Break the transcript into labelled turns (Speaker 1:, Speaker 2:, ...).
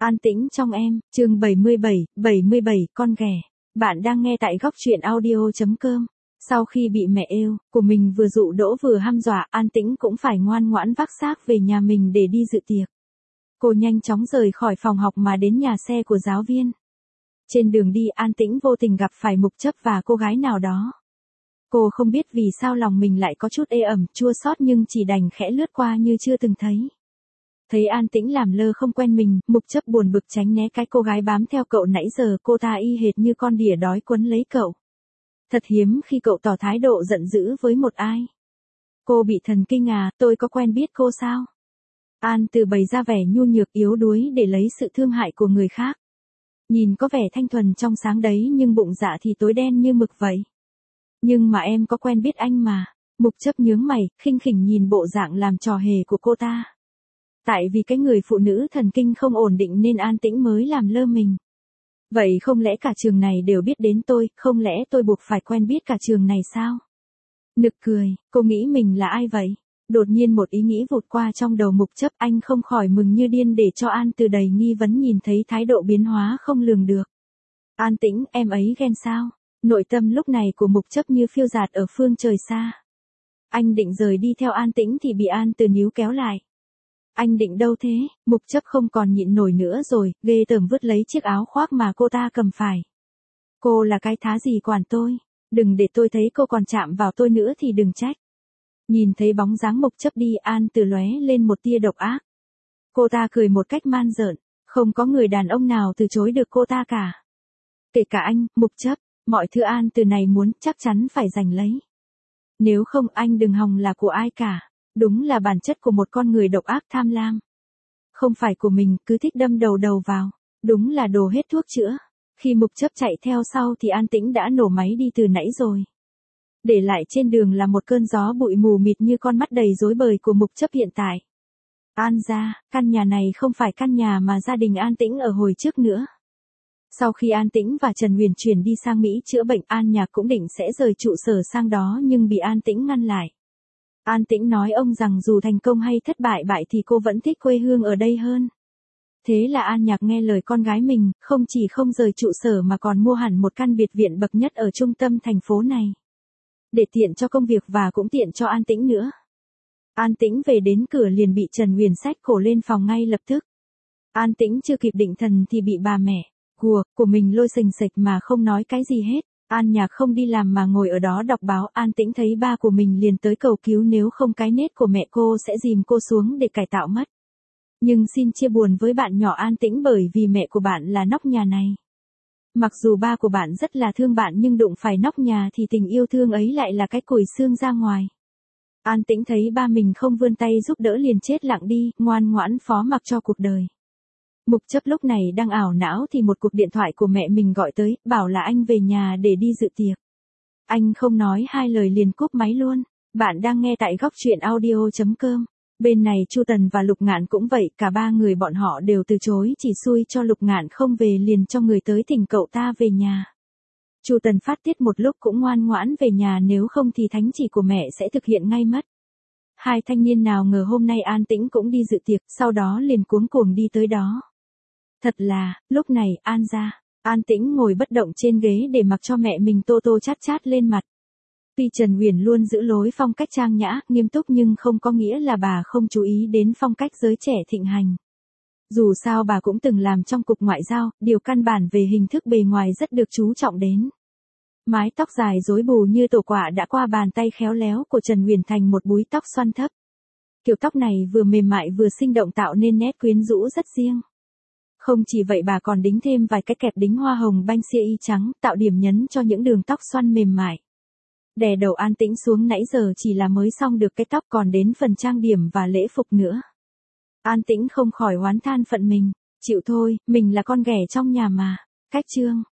Speaker 1: An tĩnh trong em, chương 77, con ghẻ. Bạn đang nghe tại góc truyện audio.com. Sau khi bị mẹ yêu của mình vừa dụ dỗ vừa hăm dọa, An Tĩnh cũng phải ngoan ngoãn vác xác về nhà mình để đi dự tiệc. Cô nhanh chóng rời khỏi phòng học mà đến nhà xe của giáo viên. Trên đường đi, An Tĩnh vô tình gặp phải Mục Chấp và cô gái nào đó. Cô không biết vì sao lòng mình lại có chút ê ẩm, chua xót nhưng chỉ đành khẽ lướt qua như chưa từng thấy. Thấy An Tĩnh làm lơ không quen mình, Mục Chấp buồn bực tránh né cái cô gái bám theo cậu nãy giờ, cô ta y hệt như con đỉa đói quấn lấy cậu. Thật hiếm khi cậu tỏ thái độ giận dữ với một ai. Cô bị thần kinh à, tôi có quen biết cô sao? An Từ bày ra vẻ nhu nhược yếu đuối để lấy sự thương hại của người khác. Nhìn có vẻ thanh thuần trong sáng đấy nhưng bụng dạ thì tối đen như mực vậy. Nhưng mà em có quen biết anh mà. Mục Chấp nhướng mày, khinh khỉnh nhìn bộ dạng làm trò hề của cô ta. Tại vì cái người phụ nữ thần kinh không ổn định nên An Tĩnh mới làm lơ mình. Vậy không lẽ cả trường này đều biết đến tôi, không lẽ tôi buộc phải quen biết cả trường này sao? Nực cười, cô nghĩ mình là ai vậy? Đột nhiên một ý nghĩ vụt qua trong đầu Mục Chấp, anh không khỏi mừng như điên để cho An Từ đầy nghi vấn nhìn thấy thái độ biến hóa không lường được. An Tĩnh, em ấy ghen sao? Nội tâm lúc này của Mục Chấp như phiêu dạt ở phương trời xa. Anh định rời đi theo An Tĩnh thì bị An Từ níu kéo lại. Anh định đâu thế? Mục Chấp không còn nhịn nổi nữa rồi, ghê tởm vứt lấy chiếc áo khoác mà cô ta cầm phải. Cô là cái thá gì quản tôi? Đừng để tôi thấy cô còn chạm vào tôi nữa thì đừng trách. Nhìn thấy bóng dáng Mục Chấp đi, An Từ lóe lên một tia độc ác. Cô ta cười một cách man rợn, không có người đàn ông nào từ chối được cô ta cả. Kể cả anh, Mục Chấp, mọi thứ An Từ này muốn chắc chắn phải giành lấy. Nếu không anh đừng hòng là của ai cả. Đúng là bản chất của một con người độc ác tham lam. Không phải của mình, cứ thích đâm đầu vào. Đúng là đồ hết thuốc chữa. Khi Mục Chấp chạy theo sau thì An Tĩnh đã nổ máy đi từ nãy rồi. Để lại trên đường là một cơn gió bụi mù mịt như con mắt đầy rối bời của Mục Chấp hiện tại. An gia, căn nhà này không phải căn nhà mà gia đình An Tĩnh ở hồi trước nữa. Sau khi An Tĩnh và Trần Huyền chuyển đi sang Mỹ chữa bệnh, An Nhạc cũng định sẽ rời trụ sở sang đó nhưng bị An Tĩnh ngăn lại. An Tĩnh nói ông rằng dù thành công hay thất bại thì cô vẫn thích quê hương ở đây hơn. Thế là An Nhạc nghe lời con gái mình, không chỉ không rời trụ sở mà còn mua hẳn một căn biệt viện bậc nhất ở trung tâm thành phố này. Để tiện cho công việc và cũng tiện cho An Tĩnh nữa. An Tĩnh về đến cửa liền bị Trần Huyền xách cổ lên phòng ngay lập tức. An Tĩnh chưa kịp định thần thì bị bà mẹ của mình lôi xềnh xệch mà không nói cái gì hết. An Nhạc không đi làm mà ngồi ở đó đọc báo. An Tĩnh thấy ba của mình liền tới cầu cứu, nếu không cái nết của mẹ cô sẽ dìm cô xuống để cải tạo mất. Nhưng xin chia buồn với bạn nhỏ An Tĩnh bởi vì mẹ của bạn là nóc nhà này. Mặc dù ba của bạn rất là thương bạn nhưng đụng phải nóc nhà thì tình yêu thương ấy lại là cái cùi xương ra ngoài. An Tĩnh thấy ba mình không vươn tay giúp đỡ liền chết lặng đi, ngoan ngoãn phó mặc cho cuộc đời. Mục Chấp lúc này đang ảo não thì một cuộc điện thoại của mẹ mình gọi tới, bảo là anh về nhà để đi dự tiệc. Anh không nói hai lời liền cúp máy luôn. Bạn đang nghe tại góc truyện audio.com. Bên này Chu Tần và Lục Ngạn cũng vậy, cả ba người bọn họ đều từ chối, chỉ xui cho Lục Ngạn không về liền cho người tới thỉnh cậu ta về nhà. Chu Tần phát tiết một lúc cũng ngoan ngoãn về nhà, nếu không thì thánh chỉ của mẹ sẽ thực hiện ngay mất. Hai thanh niên nào ngờ hôm nay An Tĩnh cũng đi dự tiệc, sau đó liền cuống cuồng đi tới đó. Thật là, lúc này, An Tĩnh ngồi bất động trên ghế để mặc cho mẹ mình tô tô chát chát lên mặt. Tuy Trần Huyền luôn giữ lối phong cách trang nhã, nghiêm túc nhưng không có nghĩa là bà không chú ý đến phong cách giới trẻ thịnh hành. Dù sao bà cũng từng làm trong cục ngoại giao, điều căn bản về hình thức bề ngoài rất được chú trọng đến. Mái tóc dài rối bù như tổ quạ đã qua bàn tay khéo léo của Trần Huyền thành một búi tóc xoăn thấp. Kiểu tóc này vừa mềm mại vừa sinh động tạo nên nét quyến rũ rất riêng. Không chỉ vậy bà còn đính thêm vài cái kẹp đính hoa hồng banh cia y trắng, tạo điểm nhấn cho những đường tóc xoăn mềm mại. Đè đầu An Tĩnh xuống nãy giờ chỉ là mới xong được cái tóc còn đến phần trang điểm và lễ phục nữa. An Tĩnh không khỏi oán than phận mình, chịu thôi, mình là con ghẻ trong nhà mà. Cách chương